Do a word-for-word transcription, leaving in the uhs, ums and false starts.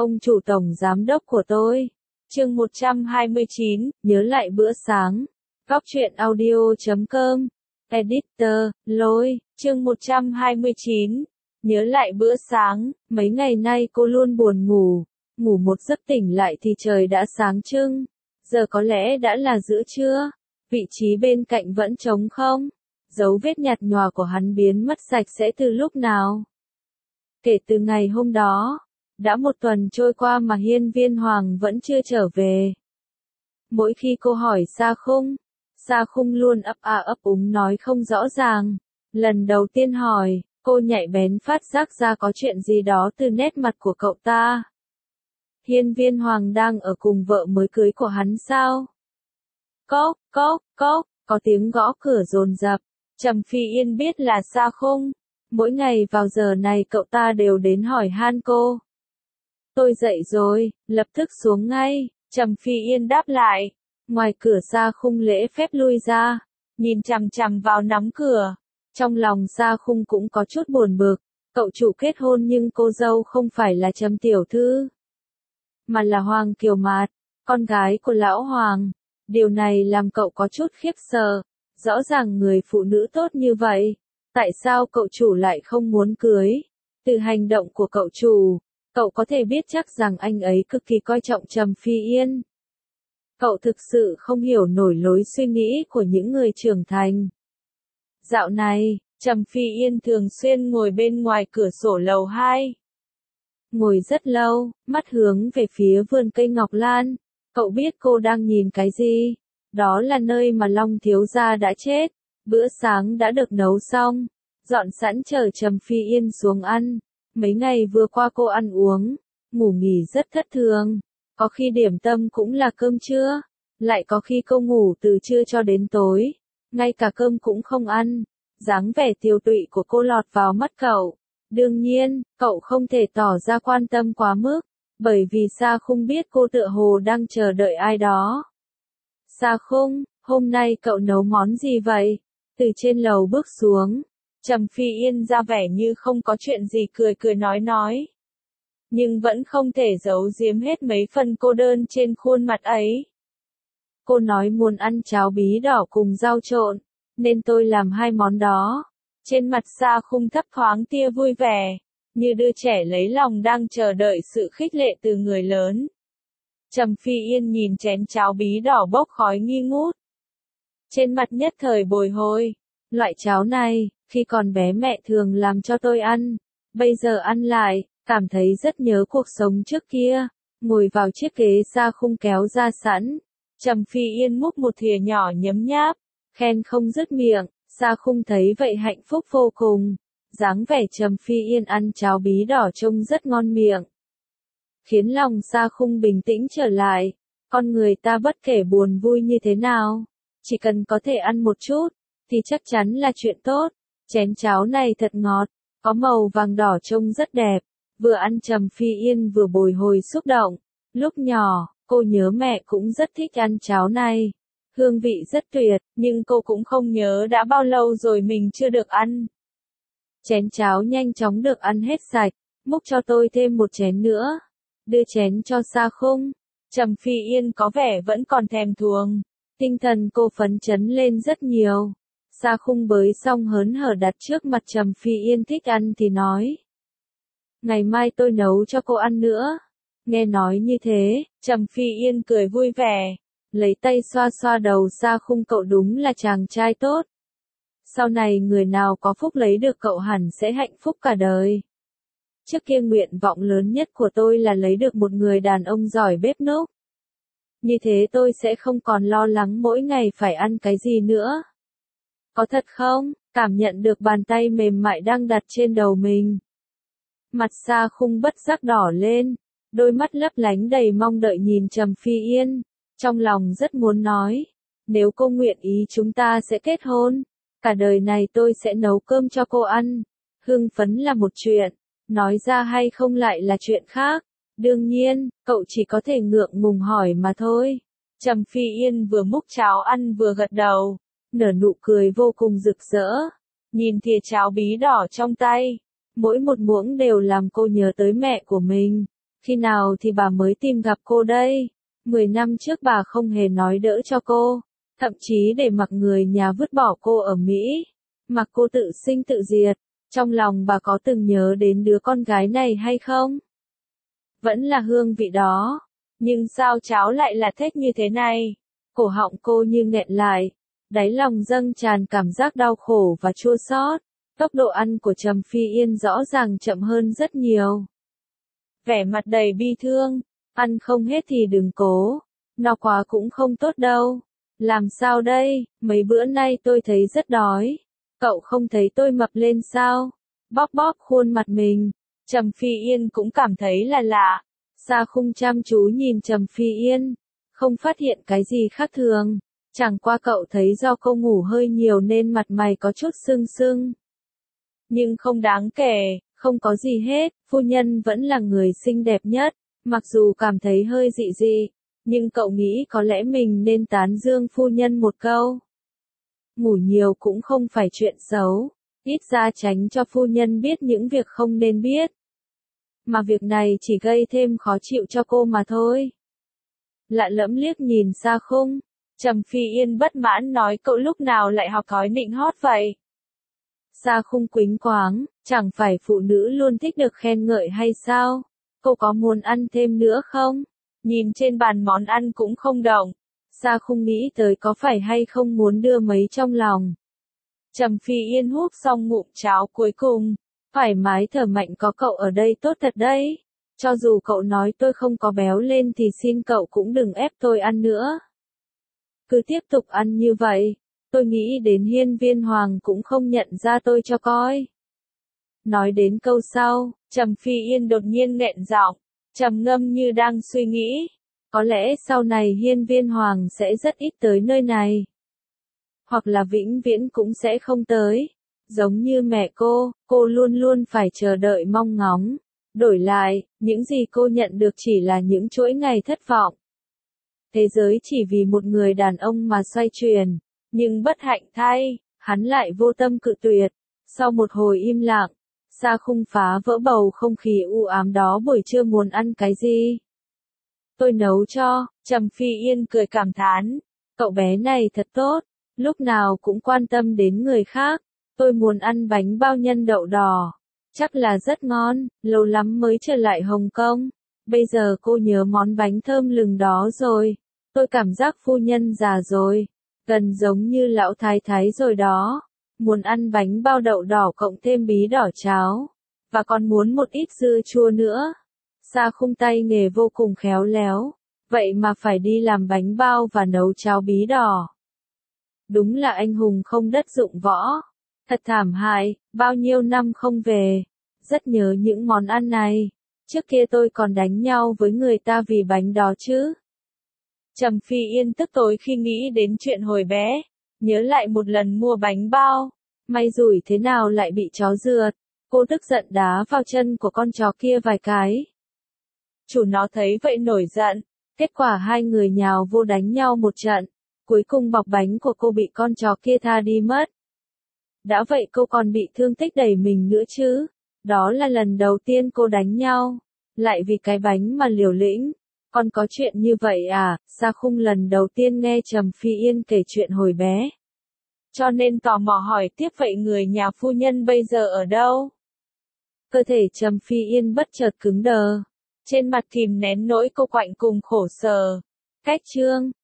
Ông chủ tổng giám đốc của tôi. Chương một trăm hai mươi chín, nhớ lại bữa sáng. Góc truyện audio chấm com. Editor, Lôi, chương một trăm hai mươi chín. Nhớ lại bữa sáng, mấy ngày nay cô luôn buồn ngủ. Ngủ một giấc tỉnh lại thì trời đã sáng trưng. Giờ có lẽ đã là giữa trưa. Vị trí bên cạnh vẫn trống không? Dấu vết nhạt nhòa của hắn biến mất sạch sẽ từ lúc nào? Kể từ ngày hôm đó, đã một tuần trôi qua mà Hiên Viên Hoàng vẫn chưa trở về. Mỗi khi cô hỏi Sa Khung, Sa Khung luôn ấp a ấp úng nói không rõ ràng. Lần đầu tiên hỏi, cô nhạy bén phát giác ra có chuyện gì đó từ nét mặt của cậu ta. Hiên Viên Hoàng đang ở cùng vợ mới cưới của hắn sao? Cốc, cốc, cốc, có tiếng gõ cửa dồn dập. Trầm Phi Yên biết là Sa Khung. Mỗi ngày vào giờ này cậu ta đều đến hỏi han cô. Tôi dậy rồi, lập tức xuống ngay. Trầm Phi Yên đáp lại. Ngoài cửa Sa Khung lễ phép lui ra, nhìn chằm chằm vào nắm cửa. Trong lòng Sa Khung cũng có chút buồn bực. Cậu chủ kết hôn nhưng cô dâu không phải là Trầm tiểu thư, mà là Hoàng Kiều Mạt, con gái của lão Hoàng. Điều này làm cậu có chút khiếp sợ. Rõ ràng người phụ nữ tốt như vậy, tại sao cậu chủ lại không muốn cưới? Từ hành động của cậu chủ, cậu có thể biết chắc rằng anh ấy cực kỳ coi trọng Trầm Phi Yên. Cậu thực sự không hiểu nổi lối suy nghĩ của những người trưởng thành. Dạo này, Trầm Phi Yên thường xuyên ngồi bên ngoài cửa sổ lầu hai. Ngồi rất lâu, mắt hướng về phía vườn cây ngọc lan. Cậu biết cô đang nhìn cái gì? Đó là nơi mà Long thiếu gia đã chết. Bữa sáng đã được nấu xong, dọn sẵn chờ Trầm Phi Yên xuống ăn. Mấy ngày vừa qua cô ăn uống, ngủ nghỉ rất thất thường. Có khi điểm tâm cũng là cơm trưa, lại có khi cô ngủ từ trưa cho đến tối, ngay cả cơm cũng không ăn. Dáng vẻ tiều tụy của cô lọt vào mắt cậu. Đương nhiên, cậu không thể tỏ ra quan tâm quá mức, bởi vì Sa Khung biết cô tựa hồ đang chờ đợi ai đó. Sa Khung, hôm nay cậu nấu món gì vậy? Từ trên lầu bước xuống, Trầm Phi Yên ra vẻ như không có chuyện gì cười cười nói nói. Nhưng vẫn không thể giấu giếm hết mấy phần cô đơn trên khuôn mặt ấy. Cô nói muốn ăn cháo bí đỏ cùng rau trộn, nên tôi làm hai món đó. Trên mặt Sa Khung thấp thoáng tia vui vẻ, như đứa trẻ lấy lòng đang chờ đợi sự khích lệ từ người lớn. Trầm Phi Yên nhìn chén cháo bí đỏ bốc khói nghi ngút. Trên mặt nhất thời bồi hồi. Loại cháo này, khi còn bé mẹ thường làm cho tôi ăn. Bây giờ ăn lại, cảm thấy rất nhớ cuộc sống trước kia. Ngồi vào chiếc ghế Sa Khung kéo ra sẵn. Trầm Phi Yên múc một thìa nhỏ nhấm nháp, khen không dứt miệng. Sa Khung thấy vậy hạnh phúc vô cùng. Dáng vẻ Trầm Phi Yên ăn cháo bí đỏ trông rất ngon miệng, khiến lòng Sa Khung bình tĩnh trở lại. Con người ta bất kể buồn vui như thế nào, chỉ cần có thể ăn một chút, thì chắc chắn là chuyện tốt. Chén cháo này thật ngọt, có màu vàng đỏ trông rất đẹp. Vừa ăn Trầm Phi Yên vừa bồi hồi xúc động. Lúc nhỏ, cô nhớ mẹ cũng rất thích ăn cháo này. Hương vị rất tuyệt, nhưng cô cũng không nhớ đã bao lâu rồi mình chưa được ăn. Chén cháo nhanh chóng được ăn hết sạch, múc cho tôi thêm một chén nữa. Đưa chén cho Sa Khung. Trầm Phi Yên có vẻ vẫn còn thèm thuồng. Tinh thần cô phấn chấn lên rất nhiều. Sa Khung bới xong hớn hở đặt trước mặt Trầm Phi Yên thích ăn thì nói. Ngày mai tôi nấu cho cô ăn nữa. Nghe nói như thế, Trầm Phi Yên cười vui vẻ. Lấy tay xoa xoa đầu Sa Khung, cậu đúng là chàng trai tốt. Sau này người nào có phúc lấy được cậu hẳn sẽ hạnh phúc cả đời. Trước kia nguyện vọng lớn nhất của tôi là lấy được một người đàn ông giỏi bếp núc. Như thế tôi sẽ không còn lo lắng mỗi ngày phải ăn cái gì nữa. Có thật không? Cảm nhận được bàn tay mềm mại đang đặt trên đầu mình. Mặt Sa Khung bất giác đỏ lên, đôi mắt lấp lánh đầy mong đợi nhìn Trầm Phi Yên. Trong lòng rất muốn nói, nếu cô nguyện ý chúng ta sẽ kết hôn. Cả đời này tôi sẽ nấu cơm cho cô ăn. Hưng phấn là một chuyện, nói ra hay không lại là chuyện khác. Đương nhiên, cậu chỉ có thể ngượng ngùng hỏi mà thôi. Trầm Phi Yên vừa múc cháo ăn vừa gật đầu, nở nụ cười vô cùng rực rỡ. Nhìn thìa cháo bí đỏ trong tay, mỗi một muỗng đều làm cô nhớ tới mẹ của mình. Khi nào thì bà mới tìm gặp cô đây? Mười năm trước bà không hề nói đỡ cho cô, thậm chí để mặc người nhà vứt bỏ cô ở Mỹ, mặc cô tự sinh tự diệt. Trong lòng bà có từng nhớ đến đứa con gái này hay không? Vẫn là hương vị đó. Nhưng sao cháo lại là thếch như thế này? Cổ họng cô như nghẹn lại, đáy lòng dâng tràn cảm giác đau khổ và chua xót. Tốc độ ăn của Trầm Phi Yên rõ ràng chậm hơn rất nhiều. Vẻ mặt đầy bi thương, ăn không hết thì đừng cố, no quá cũng không tốt đâu. Làm sao đây, mấy bữa nay tôi thấy rất đói. Cậu không thấy tôi mập lên sao? Bóp bóp khuôn mặt mình, Trầm Phi Yên cũng cảm thấy là lạ. Sa Khung chăm chú nhìn Trầm Phi Yên, không phát hiện cái gì khác thường. Chẳng qua cậu thấy do cô ngủ hơi nhiều nên mặt mày có chút sưng sưng. Nhưng không đáng kể, không có gì hết, phu nhân vẫn là người xinh đẹp nhất, mặc dù cảm thấy hơi dị dị, nhưng cậu nghĩ có lẽ mình nên tán dương phu nhân một câu. Ngủ nhiều cũng không phải chuyện xấu, ít ra tránh cho phu nhân biết những việc không nên biết. Mà việc này chỉ gây thêm khó chịu cho cô mà thôi. Lạ lẫm liếc nhìn Sa Khung, Trầm Phi Yên bất mãn nói cậu lúc nào lại học thói nịnh hót vậy? Sa Khung quĩnh quáng, chẳng phải phụ nữ luôn thích được khen ngợi hay sao? Cô có muốn ăn thêm nữa không? Nhìn trên bàn món ăn cũng không động. Sa Khung nghĩ tới có phải hay không muốn đưa mấy trong lòng. Trầm Phi Yên húp xong ngụm cháo cuối cùng, thoải mái thở mạnh, có cậu ở đây tốt thật đấy. Cho dù cậu nói tôi không có béo lên thì xin cậu cũng đừng ép tôi ăn nữa. Cứ tiếp tục ăn như vậy, tôi nghĩ đến Hiên Viên Hoàng cũng không nhận ra tôi cho coi. Nói đến câu sau, Trầm Phi Yên đột nhiên nghẹn giọng, trầm ngâm như đang suy nghĩ. Có lẽ sau này Hiên Viên Hoàng sẽ rất ít tới nơi này. Hoặc là vĩnh viễn cũng sẽ không tới. Giống như mẹ cô, cô luôn luôn phải chờ đợi mong ngóng. Đổi lại, những gì cô nhận được chỉ là những chuỗi ngày thất vọng. Thế giới chỉ vì một người đàn ông mà xoay chuyển. Nhưng bất hạnh thay, hắn lại vô tâm cự tuyệt. Sau một hồi im lặng, Sa Khung phá vỡ bầu không khí u ám đó. Buổi trưa muốn ăn cái gì? Tôi nấu cho. Trầm Phi Yên cười cảm thán. Cậu bé này thật tốt, lúc nào cũng quan tâm đến người khác. Tôi muốn ăn bánh bao nhân đậu đỏ. Chắc là rất ngon, lâu lắm mới trở lại Hồng Kông. Bây giờ cô nhớ món bánh thơm lừng đó rồi. Tôi cảm giác phu nhân già rồi, gần giống như lão thái thái rồi đó. Muốn ăn bánh bao đậu đỏ cộng thêm bí đỏ cháo. Và còn muốn một ít dưa chua nữa. Sa Khung tay nghề vô cùng khéo léo. Vậy mà phải đi làm bánh bao và nấu cháo bí đỏ. Đúng là anh hùng không đất dụng võ. Thật thảm hại, bao nhiêu năm không về. Rất nhớ những món ăn này. Trước kia tôi còn đánh nhau với người ta vì bánh đó chứ. Trầm Phi Yên tức tối khi nghĩ đến chuyện hồi bé. Nhớ lại một lần mua bánh bao. May rủi thế nào lại bị chó rượt. Cô tức giận đá vào chân của con chó kia vài cái. Chủ nó thấy vậy nổi giận. Kết quả hai người nhào vô đánh nhau một trận. Cuối cùng bọc bánh của cô bị con chó kia tha đi mất. Đã vậy cô còn bị thương tích đầy mình nữa chứ. Đó là lần đầu tiên cô đánh nhau. Lại vì cái bánh mà liều lĩnh. Còn có chuyện như vậy à? Sa Khung lần đầu tiên nghe Trầm Phi Yên kể chuyện hồi bé. Cho nên tò mò hỏi tiếp, vậy người nhà phu nhân bây giờ ở đâu? Cơ thể Trầm Phi Yên bất chợt cứng đờ. Trên mặt kìm nén nỗi cô quạnh cùng khổ sở. Cách chương